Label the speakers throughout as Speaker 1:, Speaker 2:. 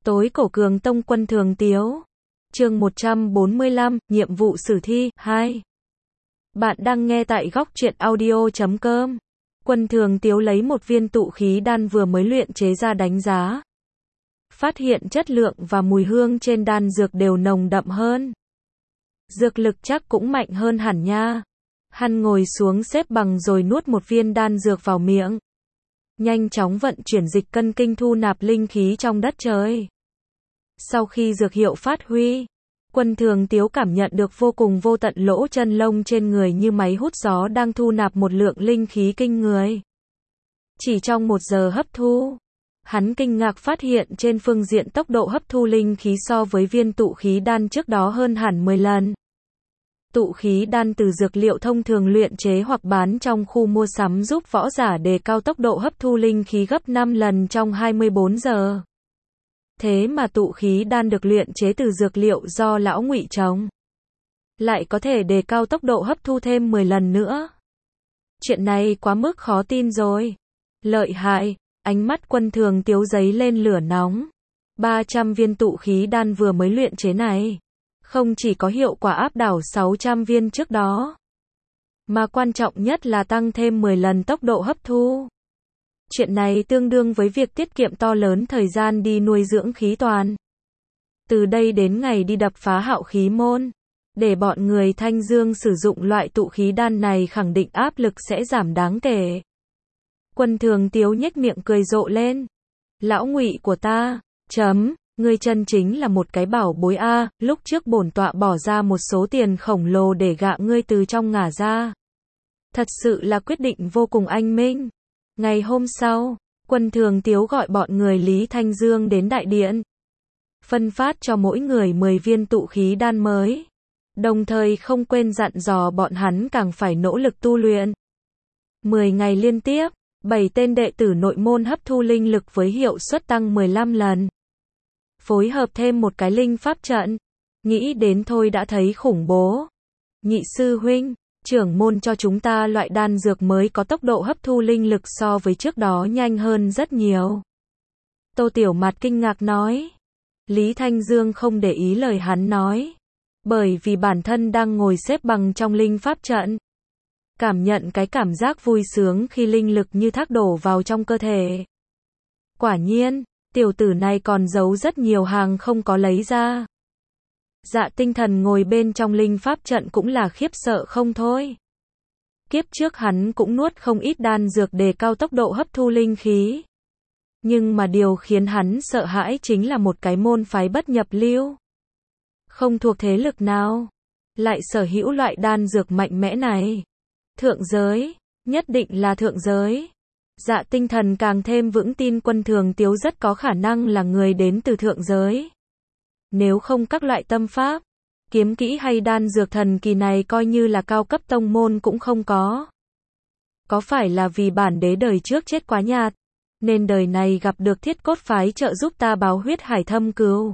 Speaker 1: Tối cổ Cường Tông Quân Thường Tiếu. Chương 145, nhiệm vụ sử thi 2. Bạn đang nghe tại góc truyện audio.com. Quân Thường Tiếu lấy một viên tụ khí đan vừa mới luyện chế ra đánh giá. Phát hiện chất lượng và mùi hương trên đan dược đều nồng đậm hơn. Dược lực chắc cũng mạnh hơn hẳn nha. Hắn ngồi xuống xếp bằng rồi nuốt một viên đan dược vào miệng. Nhanh chóng vận chuyển dịch cân kinh thu nạp linh khí trong đất trời. Sau khi dược hiệu phát huy, Quân Thường Tiếu cảm nhận được vô cùng vô tận lỗ chân lông trên người như máy hút gió đang thu nạp một lượng linh khí kinh người. Chỉ trong 1 giờ hấp thu, hắn kinh ngạc phát hiện trên phương diện tốc độ hấp thu linh khí so với viên tụ khí đan trước đó hơn hẳn 10 lần. Tụ khí đan từ dược liệu thông thường luyện chế hoặc bán trong khu mua sắm giúp võ giả đề cao tốc độ hấp thu linh khí gấp 5 lần trong 24 giờ. Thế mà tụ khí đan được luyện chế từ dược liệu do lão Ngụy trồng, lại có thể đề cao tốc độ hấp thu thêm 10 lần nữa. Chuyện này quá mức khó tin rồi. Lợi hại, ánh mắt Quân Thường Tiếu giấy lên lửa nóng. 300 viên tụ khí đan vừa mới luyện chế này, không chỉ có hiệu quả áp đảo 600 viên trước đó, mà quan trọng nhất là tăng thêm 10 lần tốc độ hấp thu. Chuyện này tương đương với việc tiết kiệm to lớn thời gian đi nuôi dưỡng khí toàn. Từ đây đến ngày đi đập phá Hạo Khí Môn, để bọn người Thanh Dương sử dụng loại tụ khí đan này khẳng định áp lực sẽ giảm đáng kể. Quân Thường Tiếu nhếch miệng cười rộ lên. Lão Ngụy của ta, ngươi chân chính là một cái bảo bối a, lúc trước bổn tọa bỏ ra một số tiền khổng lồ để gạ ngươi từ trong ngả ra. Thật sự là quyết định vô cùng anh minh. Ngày hôm sau, Quân Thường Tiếu gọi bọn người Lý Thanh Dương đến đại điện, phân phát cho mỗi người 10 viên tụ khí đan mới, đồng thời không quên dặn dò bọn hắn càng phải nỗ lực tu luyện. 10 ngày liên tiếp, 7 tên đệ tử nội môn hấp thu linh lực với hiệu suất tăng 15 lần. Phối hợp thêm một cái linh pháp trận, nghĩ đến thôi đã thấy khủng bố. Nhị sư huynh, trưởng môn cho chúng ta loại đan dược mới có tốc độ hấp thu linh lực so với trước đó nhanh hơn rất nhiều. Tô Tiểu Mạt kinh ngạc nói. Lý Thanh Dương không để ý lời hắn nói, bởi vì bản thân đang ngồi xếp bằng trong linh pháp trận, cảm nhận cái cảm giác vui sướng khi linh lực như thác đổ vào trong cơ thể. Quả nhiên, tiểu tử này còn giấu rất nhiều hàng không có lấy ra. Dạ Tinh Thần ngồi bên trong linh pháp trận cũng là khiếp sợ không thôi. Kiếp trước hắn cũng nuốt không ít đan dược đề cao tốc độ hấp thu linh khí. Nhưng mà điều khiến hắn sợ hãi chính là một cái môn phái bất nhập lưu, không thuộc thế lực nào, lại sở hữu loại đan dược mạnh mẽ này. Thượng giới, nhất định là thượng giới. Dạ Tinh Thần càng thêm vững tin Quân Thường Tiếu rất có khả năng là người đến từ thượng giới. Nếu không các loại tâm pháp, kiếm kỹ hay đan dược thần kỳ này coi như là cao cấp tông môn cũng không có. Có phải là vì bản đế đời trước chết quá nhạt, nên đời này gặp được Thiết Cốt phái trợ giúp ta báo huyết hải thâm cừu?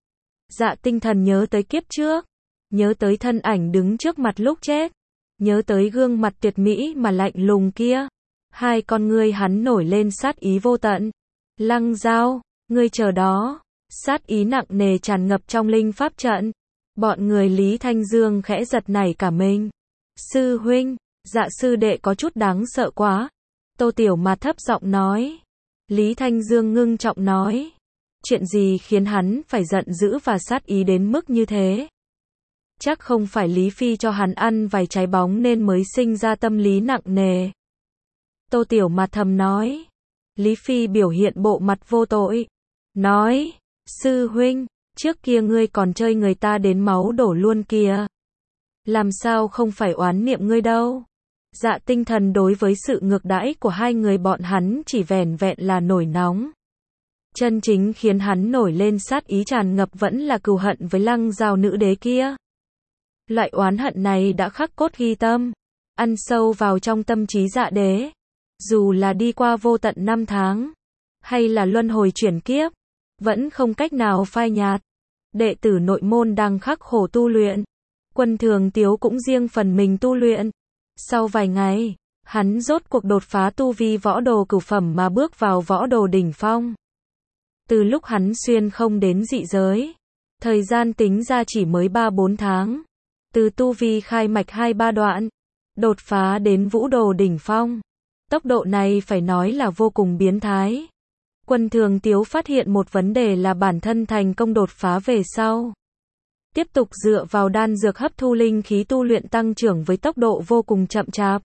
Speaker 1: Dạ Tinh Thần nhớ tới kiếp trước, nhớ tới thân ảnh đứng trước mặt lúc chết, nhớ tới gương mặt tuyệt mỹ mà lạnh lùng kia. Hai con ngươi hắn nổi lên sát ý vô tận. Lăng Giao, ngươi chờ đó. Sát ý nặng nề tràn ngập trong linh pháp trận. Bọn người Lý Thanh Dương khẽ giật nảy cả mình. Sư huynh, dạ sư đệ có chút đáng sợ quá. Tô Tiểu Mạt thấp giọng nói. Lý Thanh Dương ngưng trọng nói. Chuyện gì khiến hắn phải giận dữ và sát ý đến mức như thế? Chắc không phải Lý Phi cho hắn ăn vài trái bóng nên mới sinh ra tâm lý nặng nề. Tô Tiểu Mạt thầm nói. Lý Phi biểu hiện bộ mặt vô tội. Nói. Sư huynh, trước kia ngươi còn chơi người ta đến máu đổ luôn kìa. Làm sao không phải oán niệm ngươi đâu. Dạ Tinh Thần đối với sự ngược đãi của hai người bọn hắn chỉ vẻn vẹn là nổi nóng. Chân chính khiến hắn nổi lên sát ý tràn ngập vẫn là cừu hận với Lăng Giao nữ đế kia. Loại oán hận này đã khắc cốt ghi tâm, ăn sâu vào trong tâm trí dạ đế. Dù là đi qua vô tận năm tháng, hay là luân hồi chuyển kiếp, vẫn không cách nào phai nhạt. Đệ tử nội môn đang khắc khổ tu luyện. Quân Thường Tiếu cũng riêng phần mình tu luyện. Sau vài ngày, hắn rốt cuộc đột phá tu vi võ đồ cửu phẩm mà bước vào võ đồ đỉnh phong. Từ lúc hắn xuyên không đến dị giới, thời gian tính ra chỉ mới 3-4 tháng. Từ tu vi khai mạch 2-3 đoạn, đột phá đến vũ đồ đỉnh phong. Tốc độ này phải nói là vô cùng biến thái. Quân Thường Tiếu phát hiện một vấn đề là bản thân thành công đột phá về sau. Tiếp tục dựa vào đan dược hấp thu linh khí tu luyện tăng trưởng với tốc độ vô cùng chậm chạp.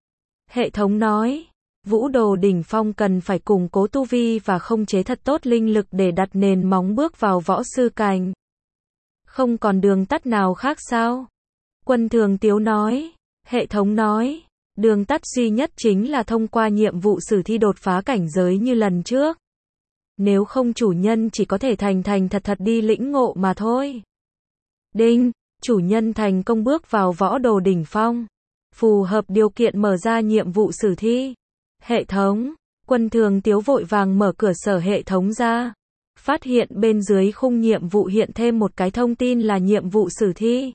Speaker 1: Hệ thống nói, vũ đồ đỉnh phong cần phải củng cố tu vi và khống chế thật tốt linh lực để đặt nền móng bước vào võ sư cảnh. Không còn đường tắt nào khác sao? Quân Thường Tiếu nói, hệ thống nói, đường tắt duy nhất chính là thông qua nhiệm vụ sử thi đột phá cảnh giới như lần trước. Nếu không chủ nhân chỉ có thể thành thật đi lĩnh ngộ mà thôi. Đinh, chủ nhân thành công bước vào võ đồ đỉnh phong. Phù hợp điều kiện mở ra nhiệm vụ sử thi. Hệ thống, Quân Thường Tiếu vội vàng mở cửa sở hệ thống ra. Phát hiện bên dưới khung nhiệm vụ hiện thêm một cái thông tin là nhiệm vụ sử thi.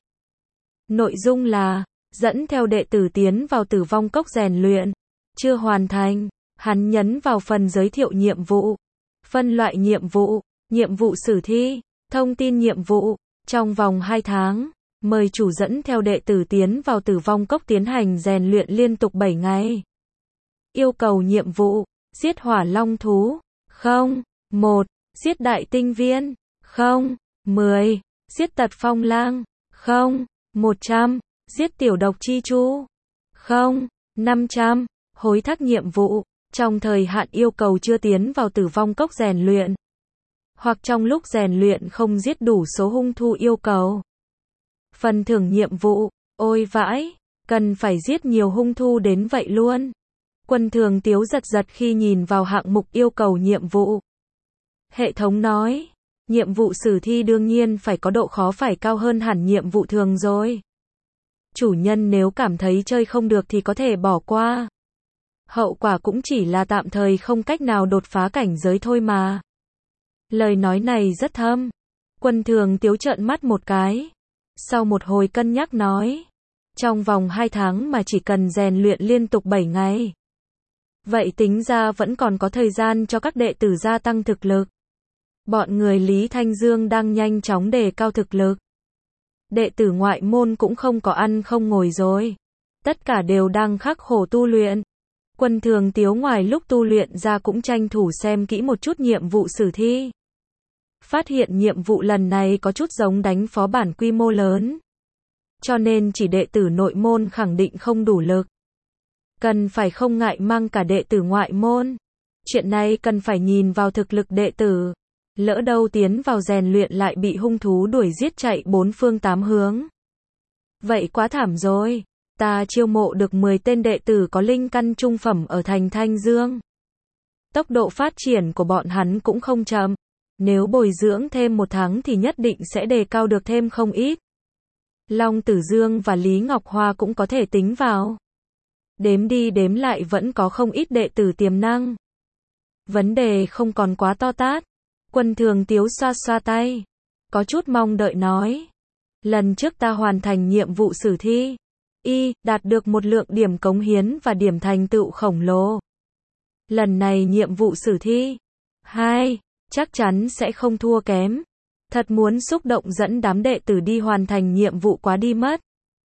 Speaker 1: Nội dung là, dẫn theo đệ tử tiến vào tử vong cốc rèn luyện. Chưa hoàn thành, hắn nhấn vào phần giới thiệu nhiệm vụ. Phân loại nhiệm vụ sử thi, thông tin nhiệm vụ, trong vòng 2 tháng, mời chủ dẫn theo đệ tử tiến vào tử vong cốc tiến hành rèn luyện liên tục 7 ngày. Yêu cầu nhiệm vụ, giết hỏa long thú, 0, 1, giết đại tinh viên, 0, 10, giết tật phong lang, 0, 100, giết tiểu độc chi chu, 0, 500, hối thác nhiệm vụ. Trong thời hạn yêu cầu chưa tiến vào tử vong cốc rèn luyện. Hoặc trong lúc rèn luyện không giết đủ số hung thú yêu cầu. Phần thưởng nhiệm vụ, ôi vãi, cần phải giết nhiều hung thú đến vậy luôn. Quân Thường Tiếu giật khi nhìn vào hạng mục yêu cầu nhiệm vụ. Hệ thống nói, nhiệm vụ sử thi đương nhiên phải có độ khó phải cao hơn hẳn nhiệm vụ thường rồi. Chủ nhân nếu cảm thấy chơi không được thì có thể bỏ qua. Hậu quả cũng chỉ là tạm thời không cách nào đột phá cảnh giới thôi mà. Lời nói này rất thâm. Quân Thường Tiếu trợn mắt một cái. Sau một hồi cân nhắc nói. Trong vòng 2 tháng mà chỉ cần rèn luyện liên tục 7 ngày. Vậy tính ra vẫn còn có thời gian cho các đệ tử gia tăng thực lực. Bọn người Lý Thanh Dương đang nhanh chóng đề cao thực lực. Đệ tử ngoại môn cũng không có ăn không ngồi rồi. Tất cả đều đang khắc khổ tu luyện. Quân Thường Tiếu ngoài lúc tu luyện ra cũng tranh thủ xem kỹ một chút nhiệm vụ sử thi. Phát hiện nhiệm vụ lần này có chút giống đánh phó bản quy mô lớn. Cho nên chỉ đệ tử nội môn khẳng định không đủ lực. Cần phải không ngại mang cả đệ tử ngoại môn. Chuyện này cần phải nhìn vào thực lực đệ tử. Lỡ đâu tiến vào rèn luyện lại bị hung thú đuổi giết chạy 4 phương 8 hướng. Vậy quá thảm rồi. Ta chiêu mộ được 10 tên đệ tử có linh căn trung phẩm ở thành Thanh Dương. Tốc độ phát triển của bọn hắn cũng không chậm. Nếu bồi dưỡng thêm 1 tháng thì nhất định sẽ đề cao được thêm không ít. Long Tử Dương và Lý Ngọc Hoa cũng có thể tính vào. Đếm đi đếm lại vẫn có không ít đệ tử tiềm năng. Vấn đề không còn quá to tát. Quân Thường Tiếu xoa xoa tay. Có chút mong đợi nói. Lần trước ta hoàn thành nhiệm vụ sử thi. Đạt được một lượng điểm cống hiến và điểm thành tựu khổng lồ. Lần này nhiệm vụ sử thi 2, chắc chắn sẽ không thua kém. Thật muốn xúc động dẫn đám đệ tử đi hoàn thành nhiệm vụ quá đi mất.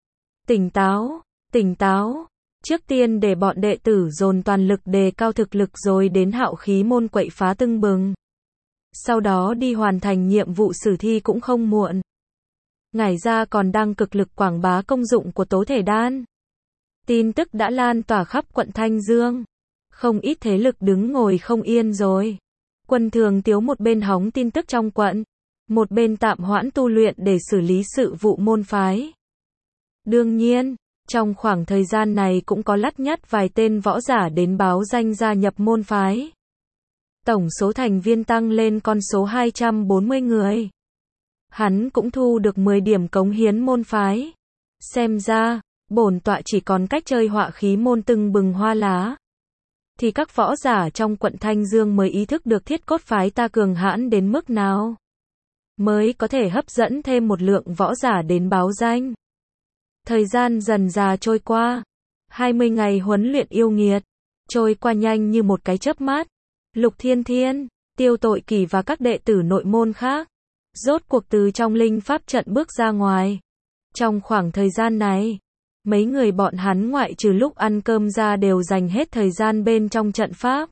Speaker 1: Tỉnh táo. Trước tiên để bọn đệ tử dồn toàn lực đề cao thực lực rồi đến hạo khí môn quậy phá tưng bừng. Sau đó đi hoàn thành nhiệm vụ sử thi cũng không muộn. Ngải gia còn đang cực lực quảng bá công dụng của tố thể đan. Tin tức đã lan tỏa khắp quận Thanh Dương. Không ít thế lực đứng ngồi không yên rồi. Quân Thường Tiếu một bên hóng tin tức trong quận, một bên tạm hoãn tu luyện để xử lý sự vụ môn phái. Đương nhiên, trong khoảng thời gian này cũng có lắt nhắt vài tên võ giả đến báo danh gia nhập môn phái. Tổng số thành viên tăng lên con số 240 người. Hắn cũng thu được 10 điểm cống hiến môn phái. Xem ra, bổn tọa chỉ còn cách chơi họa khí môn tưng bừng hoa lá. Thì các võ giả trong quận Thanh Dương mới ý thức được thiết cốt phái ta cường hãn đến mức nào. Mới có thể hấp dẫn thêm một lượng võ giả đến báo danh. Thời gian dần dà trôi qua. 20 ngày huấn luyện yêu nghiệt. Trôi qua nhanh như một cái chớp mắt. Lục Thiên Thiên, Tiêu Tội Kỷ và các đệ tử nội môn khác, rốt cuộc từ trong linh pháp trận bước ra ngoài. Trong khoảng thời gian này, mấy người bọn hắn ngoại trừ lúc ăn cơm ra đều dành hết thời gian bên trong trận pháp.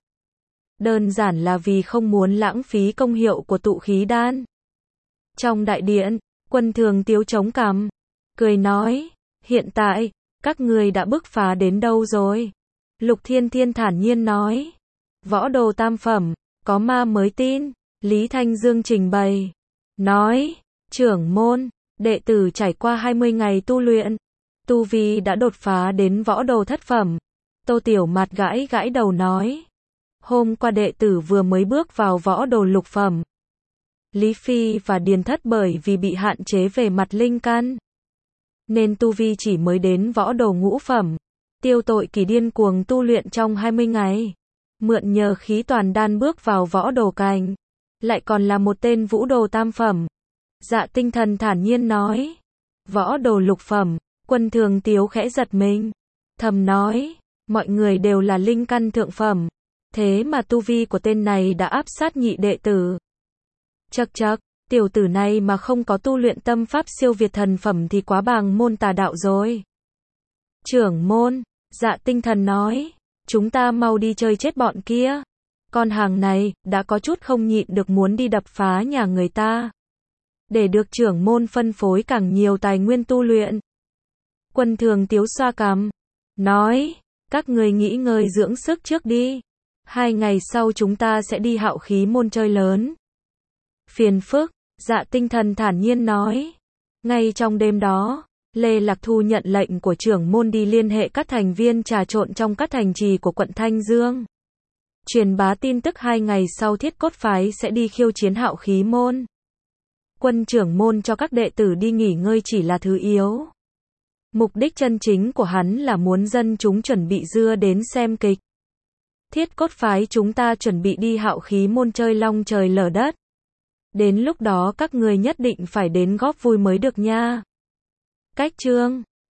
Speaker 1: Đơn giản là vì không muốn lãng phí công hiệu của tụ khí đan. Trong đại điện, Quân Thường Tiếu chống cằm, cười nói, hiện tại, các người đã bứt phá đến đâu rồi? Lục Thiên Thiên thản nhiên nói, võ đồ tam phẩm, có ma mới tin. Lý Thanh Dương trình bày, nói, trưởng môn, đệ tử trải qua 20 ngày tu luyện, tu vi đã đột phá đến võ đồ thất phẩm. Tô Tiểu Mạt gãi gãi đầu nói, hôm qua đệ tử vừa mới bước vào võ đồ lục phẩm. Lý Phi và Điền Thất bởi vì bị hạn chế về mặt linh căn, nên tu vi chỉ mới đến võ đồ ngũ phẩm. Tiêu Tội Kỷ điên cuồng tu luyện trong 20 ngày, mượn nhờ khí toàn đan bước vào võ đồ cảnh, lại còn là một tên vũ đồ tam phẩm. Dạ Tinh Thần thản nhiên nói, võ đồ lục phẩm. Quân Thường Tiếu khẽ giật mình, thầm nói, mọi người đều là linh căn thượng phẩm, thế mà tu vi của tên này đã áp sát nhị đệ tử. Chậc chậc, tiểu tử này mà không có tu luyện tâm pháp siêu việt thần phẩm thì quá bàng môn tà đạo rồi. Trưởng môn, Dạ Tinh Thần nói, chúng ta mau đi chơi chết bọn kia. Con hàng này, đã có chút không nhịn được muốn đi đập phá nhà người ta. Để được trưởng môn phân phối càng nhiều tài nguyên tu luyện. Quân Thường Tiếu xoa cằm, nói, các người nghỉ ngơi dưỡng sức trước đi. 2 ngày sau chúng ta sẽ đi Hạo Khí môn chơi lớn. Phiền phức, Dạ Tinh Thần thản nhiên nói. Ngay trong đêm đó, Lê Lạc Thu nhận lệnh của trưởng môn đi liên hệ các thành viên trà trộn trong các thành trì của quận Thanh Dương. Truyền bá tin tức 2 ngày sau Thiết Cốt Phái sẽ đi khiêu chiến Hạo Khí môn. Quân trưởng môn cho các đệ tử đi nghỉ ngơi chỉ là thứ yếu. Mục đích chân chính của hắn là muốn dân chúng chuẩn bị dưa đến xem kịch. Thiết Cốt Phái chúng ta chuẩn bị đi Hạo Khí môn chơi long trời lở đất. Đến lúc đó các người nhất định phải đến góp vui mới được nha. Cách chương